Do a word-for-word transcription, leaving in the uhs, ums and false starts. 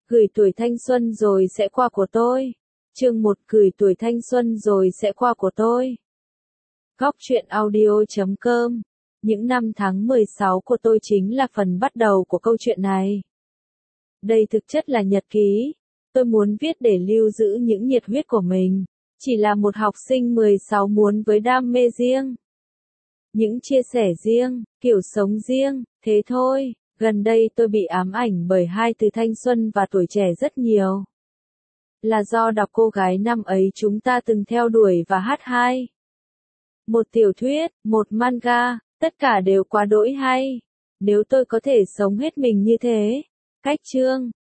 Gửi tuổi thanh xuân rồi sẽ qua của tôi. Chương một Gửi tuổi thanh xuân rồi sẽ qua của tôi. Góc truyện audio chấm com. Những năm tháng mười sáu của tôi chính là phần bắt đầu của câu chuyện này. Đây thực chất là nhật ký. Tôi muốn viết để lưu giữ những nhiệt huyết của mình. Chỉ là một học sinh mười sáu muốn với đam mê riêng. Những chia sẻ riêng, kiểu sống riêng, thế thôi. Gần đây tôi bị ám ảnh bởi hai từ thanh xuân và tuổi trẻ rất nhiều. Là do đọc cô gái năm ấy chúng ta từng theo đuổi và hát hay. Một tiểu thuyết, một manga, tất cả đều quá đỗi hay. Nếu tôi có thể sống hết mình như thế. Cách chương,